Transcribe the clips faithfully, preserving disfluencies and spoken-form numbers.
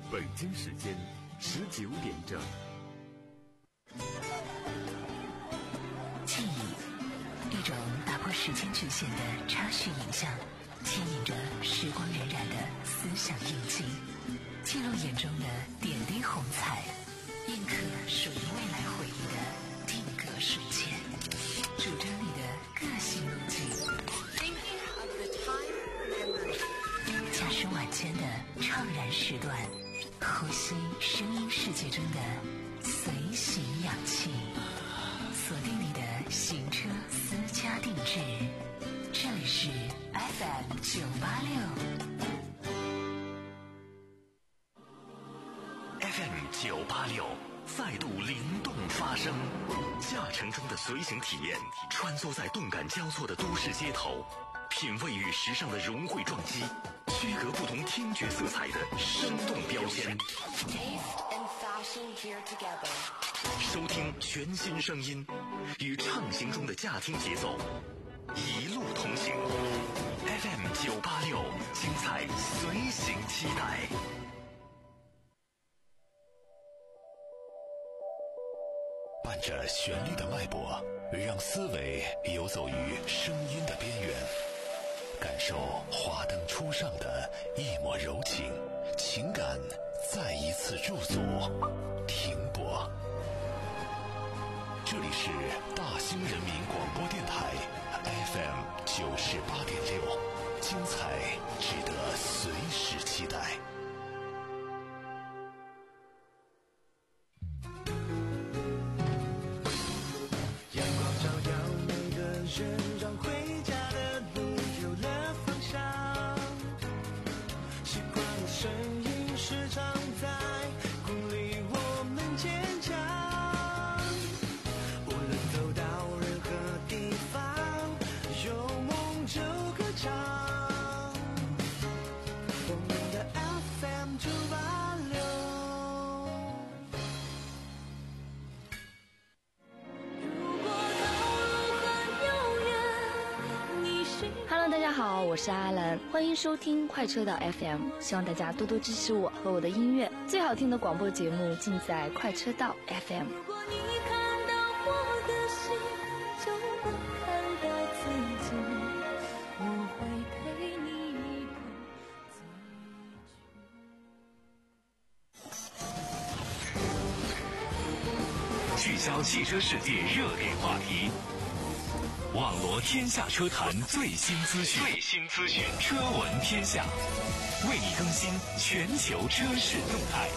北京时间十九点整。 记忆，一种打破时间局限的插叙影像，牵引着时光荏苒的思想印记，记录眼中的点滴红彩，印刻属于未来回忆的定格瞬间，主张你的个性路径。假使晚间的怅然时段，呼吸声音世界中的随行氧气，锁定你的行车私家定制，这里是 F M 九八六 F M 九八六再度灵动发声，驾乘中的随行体验，穿梭在动感交错的都市街头，品味与时尚的融汇撞击，区隔不同听觉色彩的生动标签，收听全新声音，与畅行中的驾听节奏一路同行。 F M 九八六精彩随行期待。伴着旋律的脉搏，让思维游走于声音的边缘，感受华灯初上的一抹柔情，情感再一次驻足停泊。这里是大兴人民广播电台 F M 九十八点六，精彩值得随时期待。 让回家的路有了方向，习惯的声音时常在鼓励我们坚强，无论走到任何地方，有梦就歌唱，我们的 F M 九八六。 Hello， 大家好，我是阿兰，欢迎收听快车道 F M， 希望大家多多支持我和我的音乐，最好听的广播节目尽在快车道 F M。 如果你看到我的心，就能看到自己，我会陪你一同聚焦汽车世界热点话题，网罗天下车坛最新资讯，最新资讯，车闻天下，为你更新全球车市动态。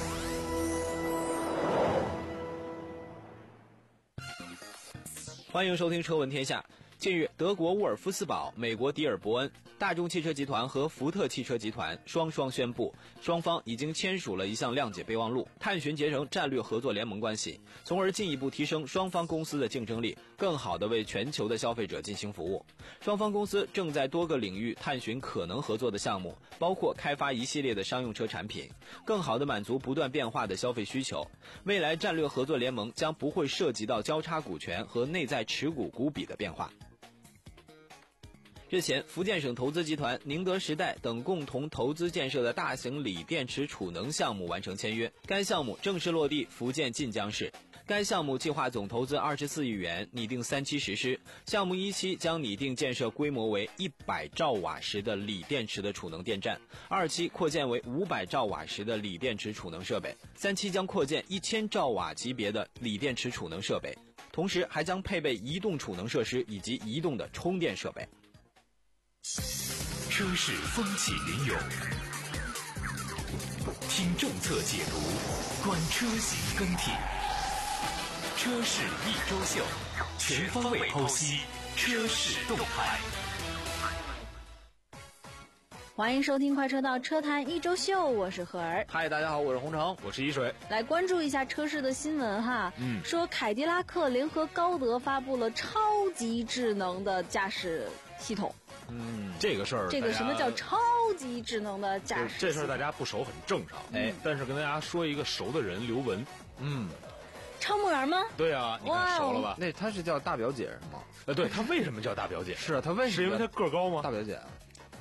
欢迎收听车闻天下。近日，德国沃尔夫斯堡、美国迪尔伯恩、大众汽车集团和福特汽车集团双双宣布，双方已经签署了一项谅解备忘录，探寻结成战略合作联盟关系，从而进一步提升双方公司的竞争力，更好地为全球的消费者进行服务。双方公司正在多个领域探寻可能合作的项目，包括开发一系列的商用车产品，更好地满足不断变化的消费需求。未来战略合作联盟将不会涉及到交叉股权和内在持股股比的变化。日前，福建省投资集团、宁德时代等共同投资建设的大型锂电池储能项目完成签约，该项目正式落地福建晋江市。该项目计划总投资二十四亿元，拟定三期实施。项目一期将拟定建设规模为一百兆瓦时的锂电池的储能电站，二期扩建为五百兆瓦时的锂电池储能设备，三期将扩建一千兆瓦级别的锂电池储能设备，同时还将配备移动储能设施以及移动的充电设备。 车市风起云涌，听政策解读，观车型更替，车市一周秀，全方位剖析车市动态。 欢迎收听快车道车坛一周秀，我是何儿。 嗨，大家好，我是洪城， 我是一水。 来关注一下车市的新闻哈。嗯，说凯迪拉克联合高德发布了超级智能的驾驶系统。 嗯，这个事儿， 这个什么叫超级智能的驾驶？ 这事儿大家不熟很正常，哎，但是跟大家说一个熟的人，刘雯，嗯， 超模员吗？ 对啊，你看熟了吧？ 那他是叫大表姐是吗？ 呃，对，他为什么叫大表姐？ 是啊，他为什么？ 是因为他个高吗？ 大表姐，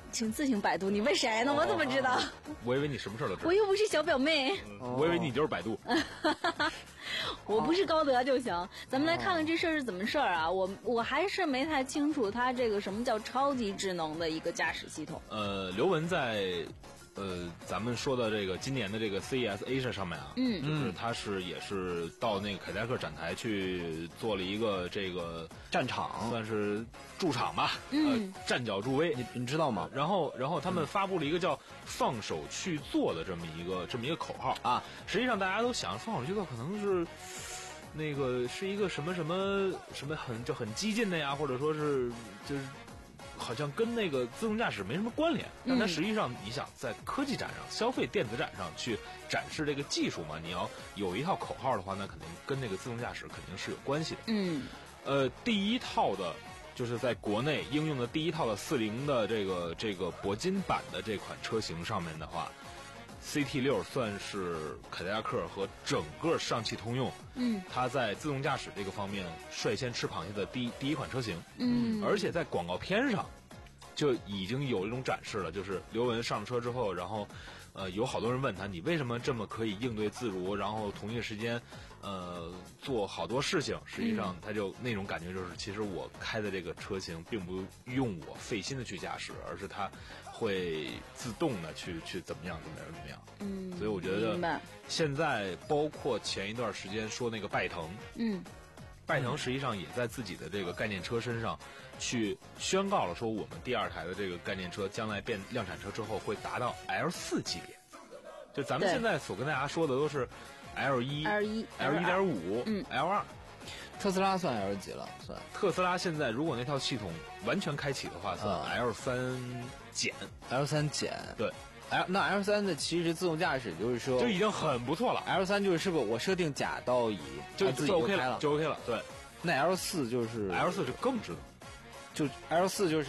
请自行百度。你问谁呢？我怎么知道？ 我以为你什么事儿都知道。 我又不是小表妹。 嗯我以为你就是百度。 我不是高德就行。咱们来看看这事儿是怎么事儿啊？我我还是没太清楚它这个什么叫超级智能的一个驾驶系统。 呃，刘雯在。呃，咱们说的这个今年的这个 C E S Asia 上面啊， 嗯， 就是他是也是到那个凯迪拉克展台去做了一个这个战场， 算是驻场吧， 嗯， 呃，站脚助威， 你你知道吗？ 然后然后他们发布了一个叫“放手去做”的这么一个这么一个口号啊。实际上大家都想，放手去做可能是那个是一个什么什么什么很就很激进的呀，或者说是就是。好像跟那个自动驾驶没什么关联，但它实际上，你想在科技展上、消费电子展上去展示这个技术嘛，你要有一套口号的话，那肯定跟那个自动驾驶肯定是有关系的。 嗯， 呃，第一套的，就是在国内应用的第一套的四零的这个这个铂金版的这款车型上面的话。C T 六 算是凯迪拉克和整个上汽通用， 嗯， 它在自动驾驶这个方面率先吃螃蟹的第第一款车型， 嗯， 而且在广告片上就已经有一种展示了，就是刘雯上车之后，然后呃有好多人问他，你为什么这么可以应对自如，然后同一时间呃做好多事情，实际上他就那种感觉就是，其实我开的这个车型并不用我费心的去驾驶，而是它会自动的去去怎么样怎么样怎么样。 嗯， 所以我觉得现在包括前一段时间说那个拜腾， 嗯， 拜腾实际上也在自己的这个概念车身上去宣告了，说我们第二台的这个概念车将来变量产车之后会达到 L 四 级别。就咱们现在所跟大家说的都是 L 一、 L 一、 L 一点五、 嗯 L 二。 特斯拉算 L 几了？算特斯拉现在如果那套系统完全开启的话，算 L 三 减 ，L 三 减。 对 ，L 那 L 三的其实自动驾驶就是说就已经很不错了。 L 三就是是不我设定甲到乙就自己就 OK 了， 就 OK 了。对， 那 L 四就是 L 四就更智能， 就 L 四就是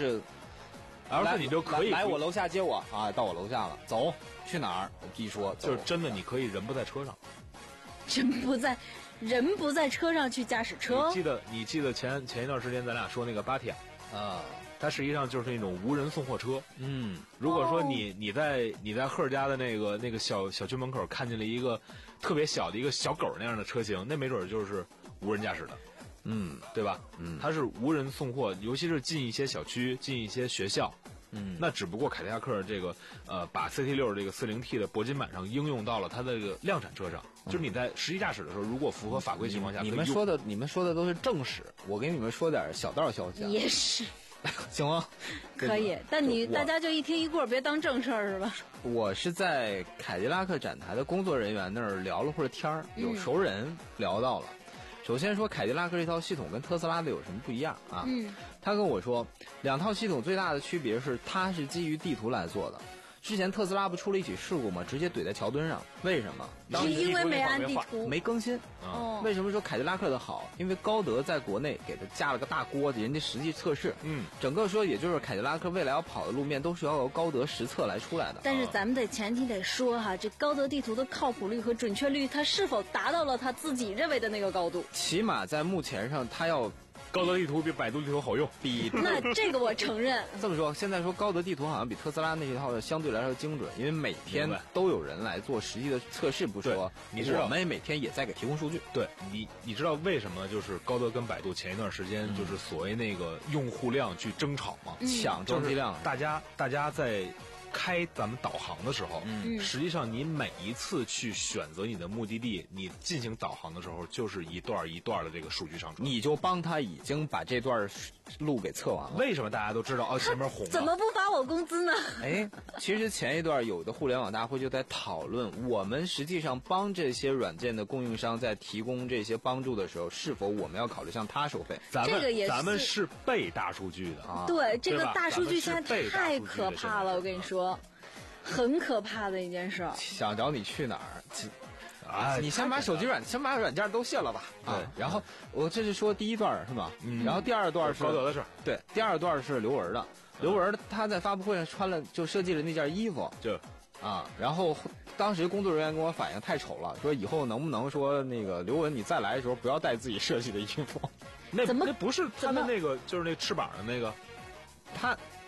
L 四你就可以来我楼下接我啊，到我楼下了，走去哪儿？一说就是真的，你可以人不在车上， 人不在。人不在车上去驾驶车。 你记得你记得前前一段时间咱俩说那个巴提亚啊， 它实际上就是那种无人送货车。 嗯， 如果说你你在你在赫家的那个那个小小区门口看见了一个特别小的一个小狗那样的车型，那没准就是无人驾驶的。 嗯， 对吧？ 嗯， 它是无人送货，尤其是进一些小区、进一些学校。 嗯， 那只不过凯迪拉克这个呃，把 C T 六 这个 四零 T 的铂金版上应用到了它的这个量产车上，就是你在实际驾驶的时候，如果符合法规情况下， 你们说的你们说的都是正史，我给你们说点小道消息。 也是， 行吗？ 可以，但你大家就一听一过，别当正事儿是吧？ 我是在凯迪拉克展台的工作人员那儿聊了会儿天儿，有熟人聊到了。嗯首先说凯迪拉克这套系统跟特斯拉的有什么不一样啊？ 嗯， 他跟我说，两套系统最大的区别是它是基于地图来做的。之前特斯拉不出了一起事故吗？直接怼在桥墩上，为什么？ 是因为没按地图， 没更新。 哦， 为什么说凯迪拉克的好？因为高德在国内给它架了个大锅，人家实际测试。 嗯， 整个说也就是凯迪拉克未来要跑的路面都是要由高德实测来出来的。 但是咱们得前提得说哈，这高德地图的靠谱率和准确率，它是否达到了他自己认为的那个高度？ 起码在目前上，它要。 高德地图比百度地图好用， 比那这个我承认。 这么说，现在说高德地图好像比特斯拉那一套相对来说精准，因为每天都有人来做实际的测试，不说， 你知道我们每天也在给提供数据。 对你，你知道为什么就是高德跟百度前一段时间就是所谓那个用户量去争吵吗？ 嗯、 抢装机量， 大家大家在。开咱们导航的时候， 嗯， 实际上你每一次去选择你的目的地，你进行导航的时候，就是一段一段的这个数据上传， 你就帮他已经把这段路给测完了。 为什么大家都知道哦？前面红了， 怎么不发我工资呢？ 哎，其实前一段有的互联网大会就在讨论，我们实际上帮这些软件的供应商在提供这些帮助的时候，是否我们要考虑向他收费？ 咱们、 这个也是咱们是背大数据的啊。 对，这个大数据现在太可怕了，我跟你说。很可怕的一件事。 想找你去哪儿？ 啊， 你先把手机软，先把软件都卸了吧。 对， 啊、然后我这是说第一段是吧？ 嗯。 然后第二段是高德的事。 对，第二段是刘雯的。刘雯他在发布会上穿了，就设计了那件衣服。 就啊，然后当时工作人员跟我反映太丑了，说以后能不能说那个刘雯你再来的时候不要带自己设计的衣服。 那怎么那不是他的那个就是那翅膀的那个？ 他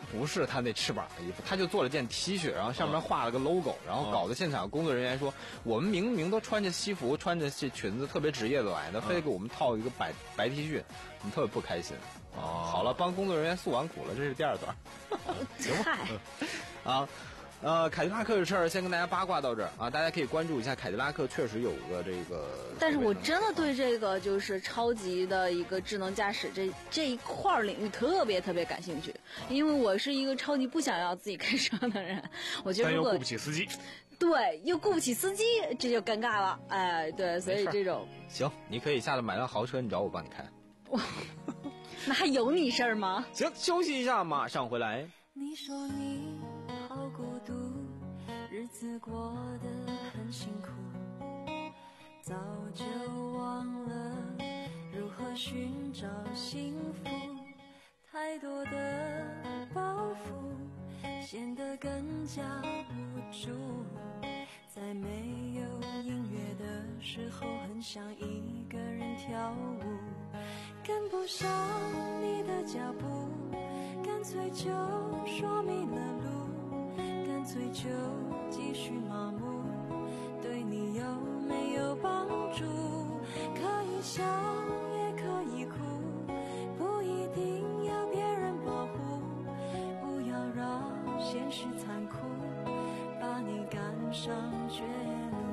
不是他那翅膀的衣服，他就做了件 T 恤，然后上面画了个 logo，、嗯、然后搞得现场工作人员说，嗯、我们明明都穿着西服，穿着这裙子，特别职业的来的，非得给我们套一个白白 T 恤，我们特别不开心。哦，好了，帮工作人员诉完苦了，这是第二段。行吧。啊。呃，凯迪拉克的事儿先跟大家八卦到这儿啊，大家可以关注一下，凯迪拉克确实有个这个。 但是我真的对这个就是超级的一个智能驾驶这这一块领域特别特别感兴趣，因为我是一个超级不想要自己开车的人，我觉得如果但又顾不起司机， 对，又顾不起司机，这就尴尬了，哎，对，所以这种行，你可以下来买辆豪车，你找我帮你开。 那还有你事儿吗？ 行，休息一下，马上回来。 你说你好孤独，日子过得很辛苦，早就忘了如何寻找幸福，太多的包袱显得更加无助，在没有音乐的时候很想一个人跳舞，跟不上你的脚步，干脆就说迷了路，干脆就继续麻木，对你有没有帮助？可以笑也可以哭，不一定要别人保护，不要让现实残酷把你赶上绝路。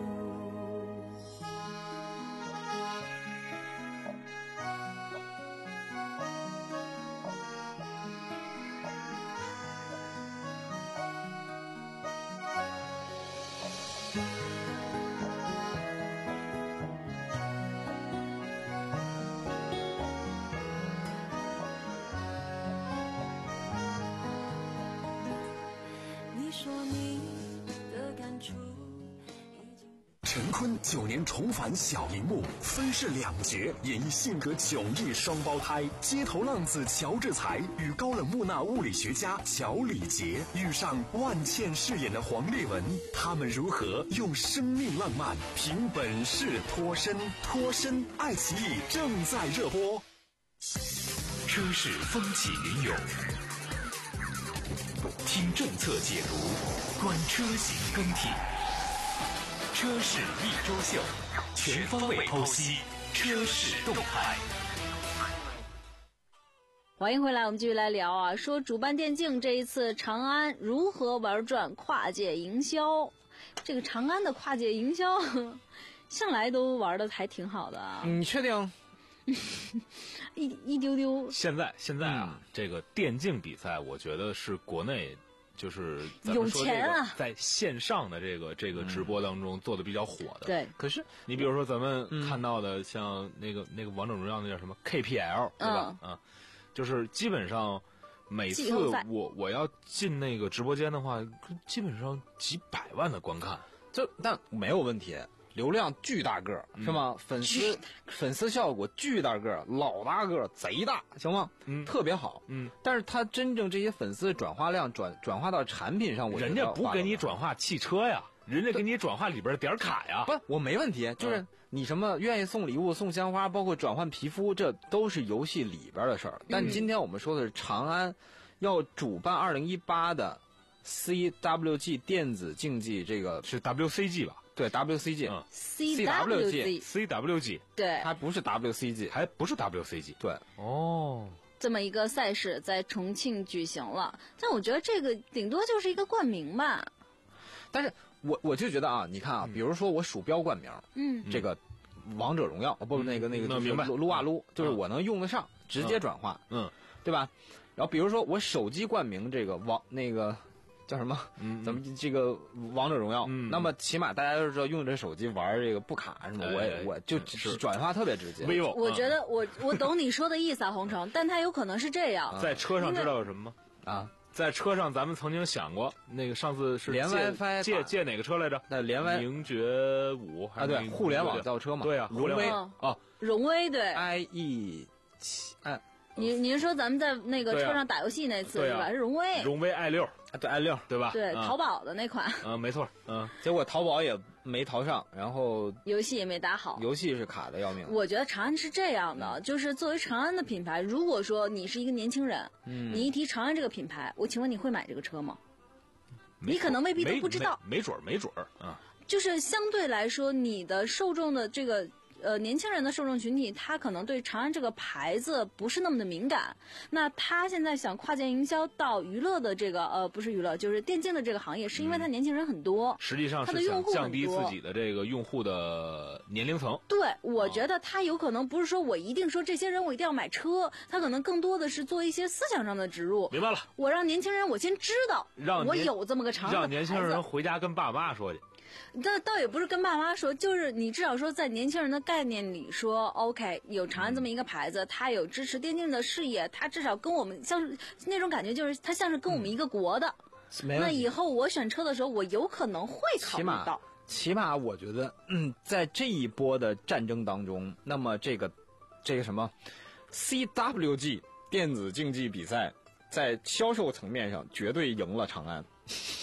陈坤九年重返小荧幕，分饰两角，演绎性格迥异双胞胎。街头浪子乔治才与高冷木讷物理学家乔礼杰遇上万茜饰演的黄丽文，他们如何用生命浪漫凭本事脱身？脱身爱奇艺正在热播。车市风起云涌，听政策解读，观车型更替。车市一周秀，全方位剖析车市动态。 欢迎回来，我们继续来聊啊，说主办电竞这一次长安如何玩转跨界营销。这个长安的跨界营销向来都玩的还挺好的啊。 你确定？ 一一丢丢。 现在现在啊、嗯，这个电竞比赛，我觉得是国内。就是咱们说这个在线上的这个这个直播当中做的比较火的。 对， 可是你比如说咱们看到的像那个那个王者荣耀那叫什么 K P L 对吧？啊，就是基本上每次我我要进那个直播间的话，基本上几百万的观看， 这但没有问题。流量巨大个是吗？粉丝粉丝效果巨大个，老大个，贼大，行吗？嗯，特别好。嗯，但是他真正这些粉丝转化量转转化到产品上，我人家不给你转化汽车呀，人家给你转化里边的点卡呀。 不，我没问题，就是你什么愿意送礼物、送鲜花，包括转换皮肤，这都是游戏里边的事儿。但今天我们说的是长安要主办二零一八的 C W G 电子竞技，这个是 W C G 吧？ 对 W C G， 嗯 C W G C W G， 对， 还不是 W C G， 还不是 W C G， 对， 哦， 这么一个赛事在重庆举行了，但我觉得这个顶多就是一个冠名吧。 但是我我就觉得啊，你看啊，比如说我鼠标冠名， 嗯， 这个王者荣耀，不是那个那个明白， 撸啊撸，就是我能用得上，直接转化， 嗯， 对吧？然后比如说我手机冠名这个王那个。叫什么？嗯，咱们这个王者荣耀，嗯，那么起码大家都知道用这手机玩这个不卡什么，我也我就转发特别直接。 vivo， 我觉得我我懂你说的意思啊，洪城，但它有可能是这样。 在车上知道有什么吗？ 啊， 在车上咱们曾经想过，那个上次是连 WiFi 借借哪个车来着？ 那连 WiFi 名爵五还是啊？对，互联网造车嘛。 对啊， 荣威哦， 荣威对 ，i e 七 i 你你是说咱们在那个对啊车上打游戏那次、 对啊是吧？是荣威， 荣威 i 六， 对 i 六， 对吧？ 对， 嗯淘宝的那款， 嗯，没错，嗯， 结果淘宝也没淘上，然后游戏也没打好。 游戏是卡的要命。 我觉得长安是这样的，就是作为长安的品牌，如果说你是一个年轻人， 嗯你一提长安这个品牌，我请问你会买这个车吗？ 没你可能未必都没不知道， 没没准儿，没准儿啊。 就是相对来说，你的受众的这个呃年轻人的受众群体，他可能对长安这个牌子不是那么的敏感。那他现在想跨界营销到娱乐的这个呃不是娱乐，就是电竞的这个行业，是因为他年轻人很多， 实际上他的是想用户很降低自多。 己的这个用户的年龄层。 对，我觉得他有可能不是说我一定说这些人我一定要买车，他可能更多的是做一些思想上的植入。 明白了， 我让年轻人我先知道，我让年有这么个长安的让年轻牌子人回家跟爸妈说去。 倒倒也不是跟爸妈说，就是你至少说在年轻人的概念里说 ，OK， 有长安这么一个牌子，它有支持电竞的事业，它至少跟我们像是那种感觉，就是它像是跟我们一个国的。那没问题以后我选车的时候，我有可能会考虑起码到。 起码我觉得，嗯，在这一波的战争当中，那么这个这个什么 C W G 电子竞技比赛，在销售层面上绝对赢了长安。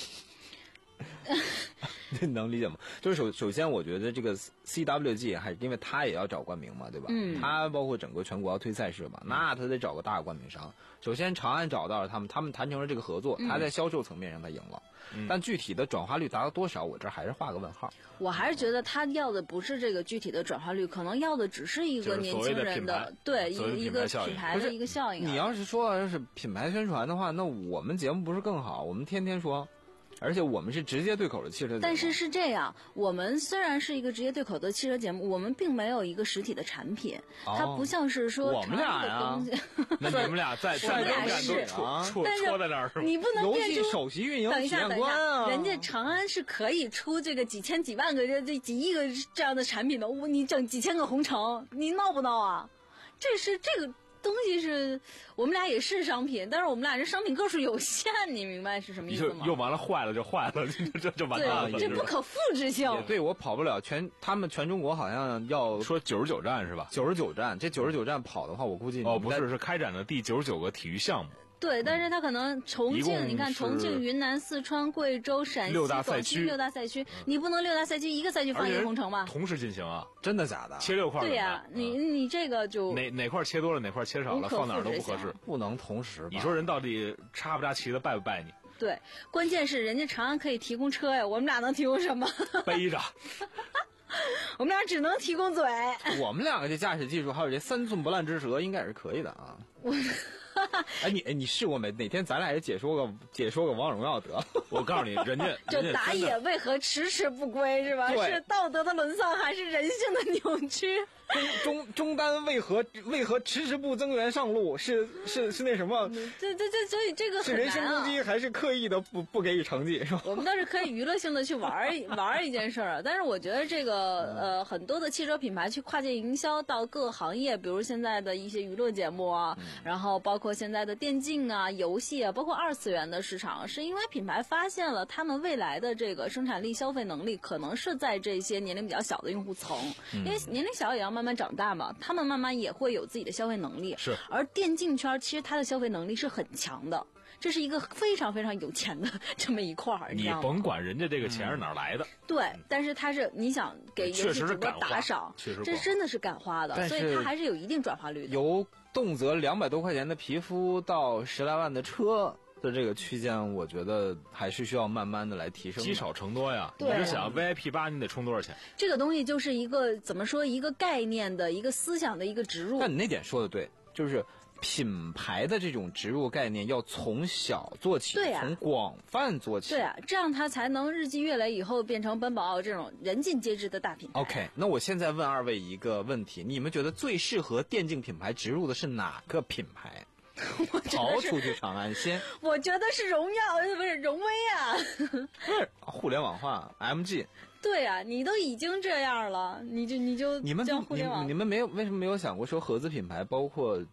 你能理解吗？就是首首先，我觉得这个 C W G 还是因为他也要找冠名嘛，对吧？ 嗯， 他包括整个全国要推赛事嘛，那他得找个大冠名商。首先，长安找到了他们，他们谈成了这个合作， 嗯他在销售层面上他赢了， 嗯、 但具体的转化率达到多少，我这还是画个问号。 我还是觉得他要的不是这个具体的转化率，可能要的只是一个年轻人的对一一个品牌的一个效应。 你要是说要是品牌宣传的话，那我们节目不是更好？我们天天说。而且我们是直接对口的汽车节目。 但是是这样，我们虽然是一个直接对口的汽车节目，我们并没有一个实体的产品， 哦、 它不像是说我们俩呀。 那你们俩在我们俩是戳戳在那儿是吗？ 你不能变出游戏首席运营等一下，等一下，人家啊长安是可以出这个几千几万个这这几亿个这样的产品的，你整几千个红城，你闹不闹啊？这是这个。东西是我们俩也是商品，但是我们俩这商品个数有限，你明白是什么意思吗？ 用完了坏了就坏了，这这完蛋了， 这不可复制性。 也对，我跑不了全，他们全中国好像要说九十九站是吧？ 九十九站，这九十九站跑的话，我估计哦不是，是开展的第九十九个体育项目。 对，但是它可能重庆，你看重庆、云南、四川、贵州、陕西、广西六大赛区，你不能六大赛区一个赛区放一个红城吧？ 同时进行啊， 真的假的？ 切六块。 对呀，你你这个就哪哪块切多了，哪块切少了，放哪儿都不合适， 不能同时。 你说人到底插不插旗子，拜不拜你？ 对，关键是人家长安可以提供车呀，我们俩能提供什么？ 背着。 我们俩只能提供嘴。 我们两个这驾驶技术还有这三寸不烂之舌，应该也是可以的啊。 我。 哎，你哎，你试过没？哪天咱俩也解说个解说个王者荣耀得。 我告诉你，人家就打野为何迟迟不归是吧？是道德的沦丧还是人性的扭曲？ 中中中单为何为何迟迟不增援上路？是是是那什么？ 这这这所以这个很难、啊、 是人身攻击还是刻意的不不给予成绩？是吧？ 我们倒是可以娱乐性的去玩玩一件事儿，但是我觉得这个呃很多的汽车品牌去跨界营销到各行业，比如现在的一些娱乐节目啊，嗯、然后包括现在的电竞啊、游戏啊，包括二次元的市场，是因为品牌发现了他们未来的这个生产力、消费能力可能是在这些年龄比较小的用户层，嗯、因为年龄小也要慢慢长大嘛，他们慢慢也会有自己的消费能力。 是， 而电竞圈其实它的消费能力是很强的，这是一个非常非常有钱的这么一块儿。 你甭管人家这个钱是哪儿来的， 嗯、对，但是他是你想给游戏主播打赏， 确实这真的是敢花的，所以它还是有一定转化率的。 由动辄两百多块钱的皮肤到十来万的车的这个区间，我觉得还是需要慢慢的来提升。 积少成多呀， 你是想 V I P 八你得充多少钱？ 这个东西就是一个怎么说，一个概念的一个思想的一个植入。 但你那点说的对，就是品牌的这种植入概念要从小做起， 对啊， 从广泛做起。 对啊，这样它才能日积月累，以后变成奔宝奥这种人尽皆知的大品牌。 OK， 那我现在问二位一个问题，你们觉得最适合电竞品牌植入的是哪个品牌？刨出去长安先， 我觉得是荣耀，不是荣威啊。 不是互联网化 M G。 对啊，你都已经这样了，你就你就你们叫互联网。 你, 你们没有为什么没有想过说合资品牌，包括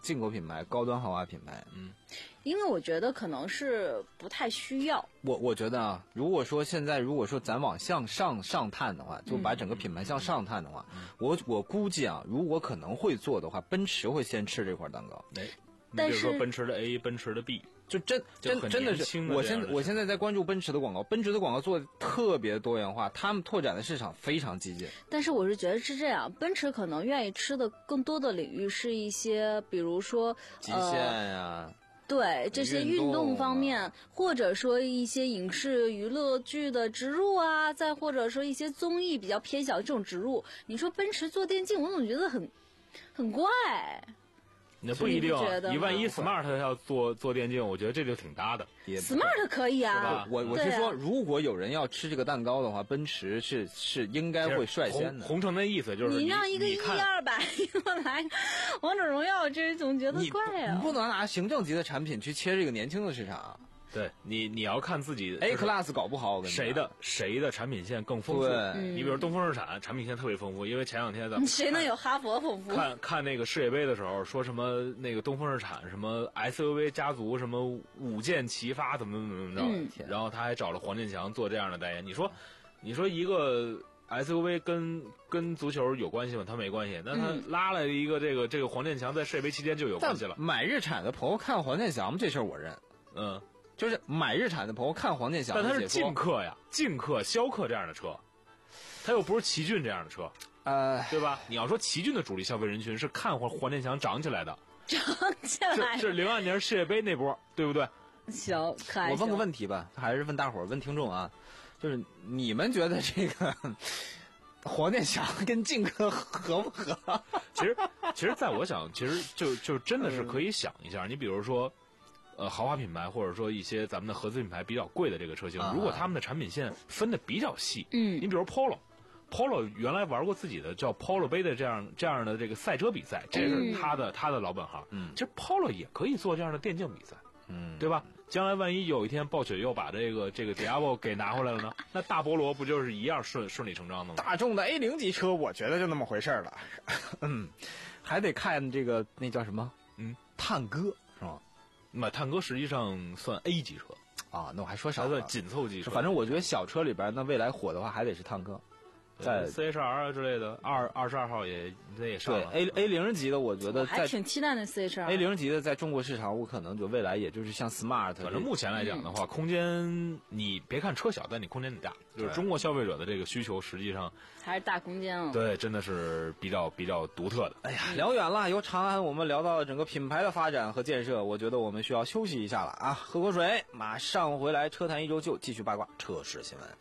进口品牌、高端豪华品牌。 嗯， 因为我觉得可能是不太需要。 我我觉得啊，如果说现在如果说咱往向上上探的话，就把整个品牌向上探的话，嗯、我我估计啊，如果可能会做的话，奔驰会先吃这块蛋糕。 哎，但是比如说奔驰的 A、奔驰的 B。 就真真真的是，我现在我现在在关注奔驰的广告，奔驰的广告做的特别多元化，他们拓展的市场非常激进。 但是我是觉得是这样，奔驰可能愿意吃的更多的领域是一些，比如说极限呀、啊呃， 对这些运动方面，啊、或者说一些影视娱乐剧的植入啊，再或者说一些综艺比较偏小的这种植入。你说奔驰做电竞，我总觉得很很怪。 那不一定，你万一 Smart 要做做电竞，我觉得这就挺搭的。 Smart 可以啊， 我我是说，如果有人要吃这个蛋糕的话，奔驰是是应该会率先的。 红城的意思就是你让一个一二百过来，王者荣耀，这总觉得怪啊。 你不能拿行政级的产品去切这个年轻的市场。 对你，你要看自己 A class 搞不好， 谁的谁的产品线更丰富？ 对， 你比如东风日产产品线特别丰富，因为前两天的谁能有哈佛丰富？ 看看那个世界杯的时候，说什么那个东风日产什么 S U V 家族什么五箭齐发，怎么怎么怎么着？然后他还找了黄健翔做这样的代言。你说，你说一个 S U V 跟跟足球有关系吗？他没关系。那他拉了一个这个这个黄健翔在世界杯期间就有关系了。 买日产的朋友看黄健翔这事儿我认， 嗯。 就是买日产的朋友看黄健翔， 但他是劲客呀，劲客、逍客这样的车，他又不是奇骏这样的车， 呃， 对吧？你要说奇骏的主力消费人群是看黄黄健翔长起来的， 长起来是零二年世界杯那波，对不对？ 行，可爱。 我问个问题吧，还是问大伙儿，问听众啊，就是你们觉得这个黄健翔跟劲客合不合？ 其实，其实在我想，其实就就真的是可以想一下，你比如说。呃，豪华品牌或者说一些咱们的合资品牌比较贵的这个车型，啊、如果他们的产品线分的比较细， 嗯， 你比如 Polo，Polo 原来玩过自己的叫 Polo 杯的这样这样的这个赛车比赛，这是他的、嗯、他的老本行。 嗯， 其实 Polo 也可以做这样的电竞比赛， 嗯， 对吧？将来万一有一天暴雪又把这个这个 Diablo 给拿回来了呢？那大菠萝不就是一样顺顺理成章的吗？ 大众的 A 零级车，我觉得就那么回事了。嗯，还得看这个那叫什么？ 嗯， 探歌是吧？ 那探歌实际上算 A 级车啊，那我还说少了， 算紧凑级车。 反正我觉得小车里边，那未来火的话还得是探歌，在 C H R 啊之类的，二二十二号也那也上了。 对 A A 零级的，我觉得还挺期待那 C H R。 A 零级的在中国市场，我可能就未来也就是像 Smart。 反正目前来讲的话，嗯、空间你别看车小，但你空间得大。就是中国消费者的这个需求，实际上还是大空间哦。 对，真的是比较比较独特的。 哎呀，聊远了，由长安我们聊到了整个品牌的发展和建设，我觉得我们需要休息一下了啊，喝口水，马上回来。车谈一周就继续八卦车市新闻。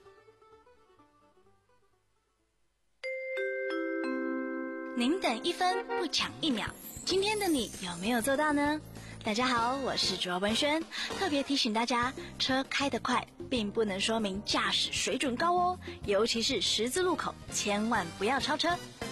您等一分不抢一秒，今天的你有没有做到呢？大家好，我是卓文萱，特别提醒大家，车开得快并不能说明驾驶水准高哦，尤其是十字路口，千万不要超车。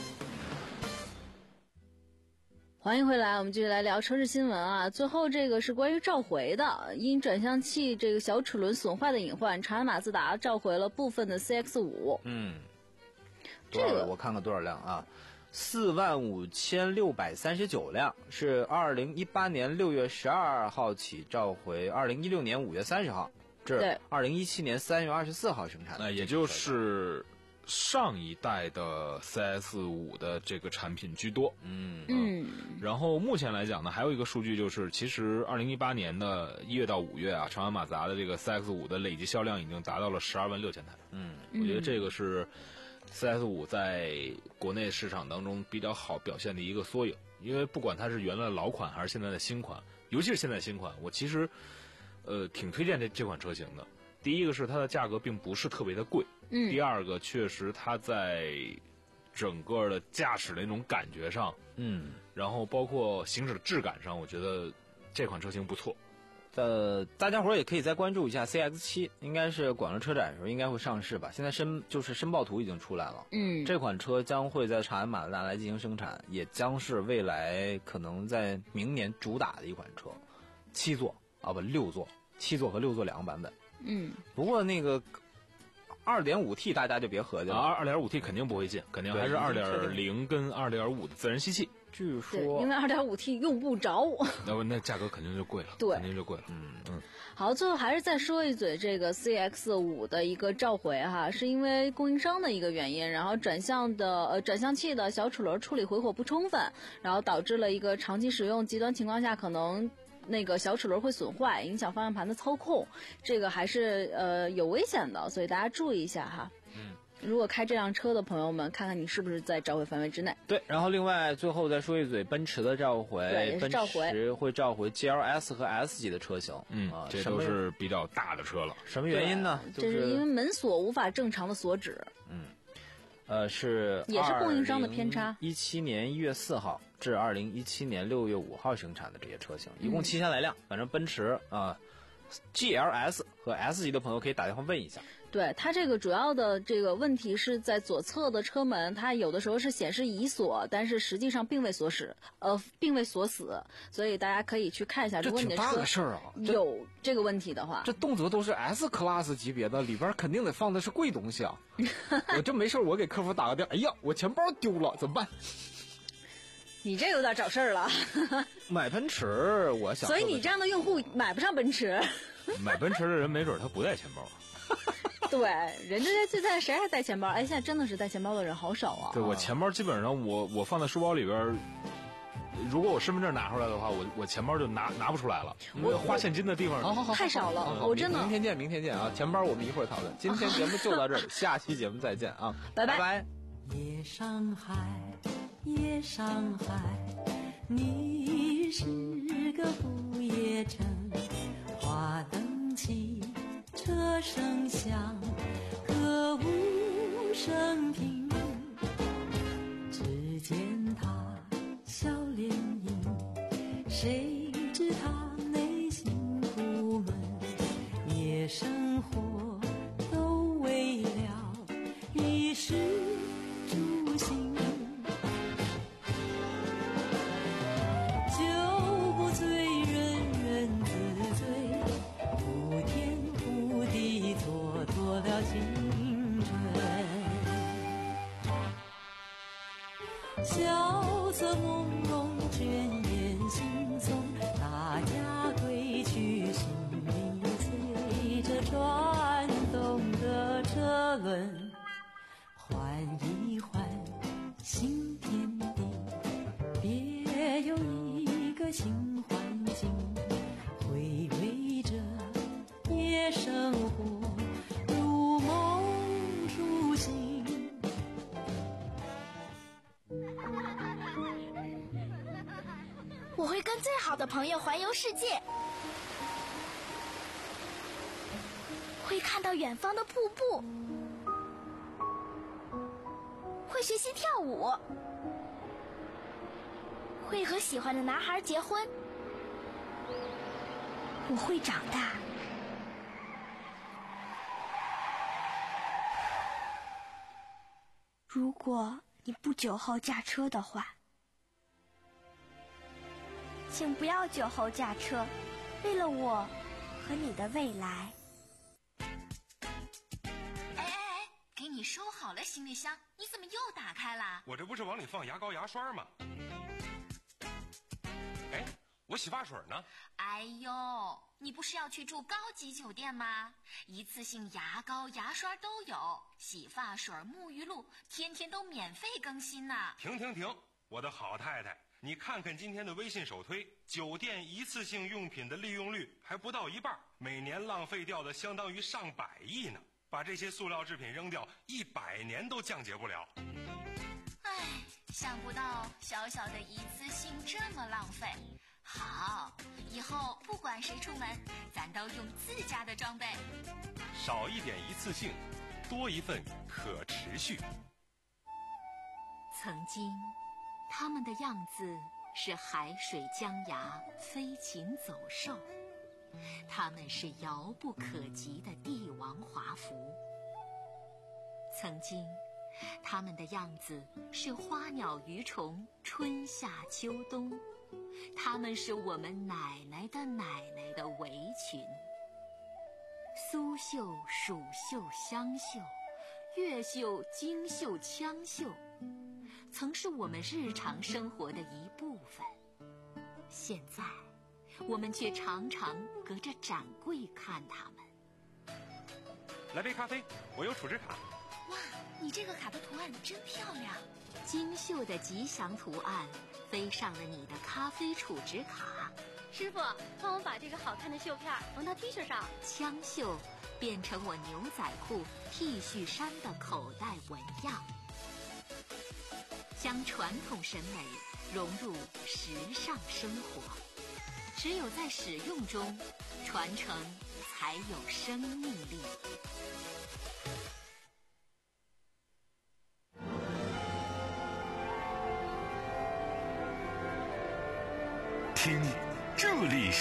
欢迎回来，我们继续来聊车市新闻啊。最后这个是关于召回的，因转向器这个小齿轮损坏的隐患，长安马自达召回了部分的 C X 五。 嗯， 这个我看看多少辆啊？四万五千六百三十九辆，是二零一八年六月十二号起召回，二零一六年五月三十号，这二零一七年三月二十四号生产的。 那也就是上一代的 C S 五 的这个产品居多。 嗯嗯。 然后目前来讲呢，还有一个数据就是，其实二零一八年的一月到五月啊，长安马自达的这个 C X 五 的累计销量已经达到了十二万六千台。 嗯， 我觉得这个是C S 五 在国内市场当中比较好表现的一个缩影，因为不管它是原来的老款还是现在的新款，尤其是现在新款，我其实呃挺推荐这这款车型的。第一个是它的价格并不是特别的贵， 嗯， 第二个确实它在整个的驾驶的那种感觉上， 嗯， 然后包括行驶的质感上，我觉得这款车型不错。 呃，大家伙儿也可以再关注一下 C X 七， 应该是广州车展的时候应该会上市吧。现在申就是申报图已经出来了， 嗯， 这款车将会在长安马自达来进行生产，也将是未来可能在明年主打的一款车，七座啊不六座，七座和六座两个版本。 嗯， 不过那个 二点五 T 大家就别合计了， 啊 二点五 T 肯定不会进，肯定还是二点零跟二点五的自然吸气。 据说因为 二点五 T 用不着。 那那价格肯定就贵了， 对， 肯定就贵了。嗯嗯。 好，最后还是再说一嘴这个 C X 五 的一个召回哈，是因为供应商的一个原因，然后转向的呃转向器的小齿轮处理回火不充分，然后导致了一个长期使用极端情况下可能那个小齿轮会损坏，影响方向盘的操控，这个还是呃有危险的，所以大家注意一下哈。 嗯。 如果开这辆车的朋友们，看看你是不是在召回范围之内。 对，然后另外最后再说一嘴奔驰的召回， 对，也是召回， 奔驰会召回 G L S 和 S 级的车型， 嗯， 啊， 这都是比较大的车了。 什么原因呢？ 这是因为门锁无法正常的锁止。 嗯，呃，是也是供应商的偏差。 一七年一月四号至二零一七年六月五号生产的这些车型，一共七千来辆。嗯、反正奔驰啊、呃、，G L S 和 S 级的朋友可以打电话问一下。 对，它这个主要的这个问题是在左侧的车门，它有的时候是显示已锁，但是实际上并未锁死，呃，并未锁死，所以大家可以去看一下，如果你的车事儿啊， 有这个问题的话， 这动辄都是 S class 级别的，里边肯定得放的是贵东西啊。我这没事，我给客服打个电话，哎呀，我钱包丢了，怎么办？ 你这有点找事儿了。 买奔驰，我想， 所以你这样的用户买不上奔驰。 买奔驰的人没准他不带钱包。 对，人家现在谁还带钱包？哎，现在真的是带钱包的人好少啊。 对，我钱包基本上我我放在书包里边，如果我身份证拿出来的话，我我钱包就拿拿不出来了。我花现金的地方好好好太少了，我真的。 明天见，明天见啊！钱包我们一会儿讨论。今天节目就到这里，下期节目再见啊！ 拜拜拜。 夜上海，夜上海，你是个不夜城，花灯起。车声响，歌舞升平。只见他笑脸迎，谁知他内心苦闷。夜生活都为了衣食住行，酒不醉人人自醉，不天蹉跎了青春，萧瑟朦胧，倦眼惺忪，大家归去，心里随着转动的车轮，换一换新天地，别有一个新环境，回味着夜生活，如梦初醒。 我会跟最好的朋友环游世界，会看到远方的瀑布，会学习跳舞，会和喜欢的男孩结婚。我会长大。如果你不酒后驾车的话，请不要酒后驾车，为了我和你的未来。 哎哎哎，给你收好了行李箱，你怎么又打开了？ 我这不是往里放牙膏牙刷吗？哎，我洗发水呢？ 哎呦，你不是要去住高级酒店吗？一次性牙膏牙刷都有，洗发水沐浴露天天都免费更新呢。 停停停，我的好太太，你看看今天的微信首推，酒店一次性用品的利用率还不到一半，每年浪费掉的相当于上百亿呢。把这些塑料制品扔掉，一百年都降解不了。 唉，想不到小小的一次性这么浪费。好，以后不管谁出门，咱都用自家的装备。 少一点一次性，多一份可持续。 曾经他们的样子是海水江崖，飞禽走兽，他们是遥不可及的帝王华服。曾经他们的样子是花鸟鱼虫，春夏秋冬，他们是我们奶奶的奶奶的围裙。苏绣、蜀绣、湘绣，越绣、京绣、羌绣， 曾是我们日常生活的一部分。现在，我们却常常隔着展柜看它们。 来杯咖啡，我有储值卡。 哇，你这个卡的图案真漂亮！精绣的吉祥图案飞上了你的咖啡储值卡。 师傅，帮我把这个好看的绣片缝到 T 恤上。 枪绣变成我牛仔裤、T 恤衫的口袋纹样，将传统审美融入时尚生活。只有在使用中，传承才有生命力。 听，这里是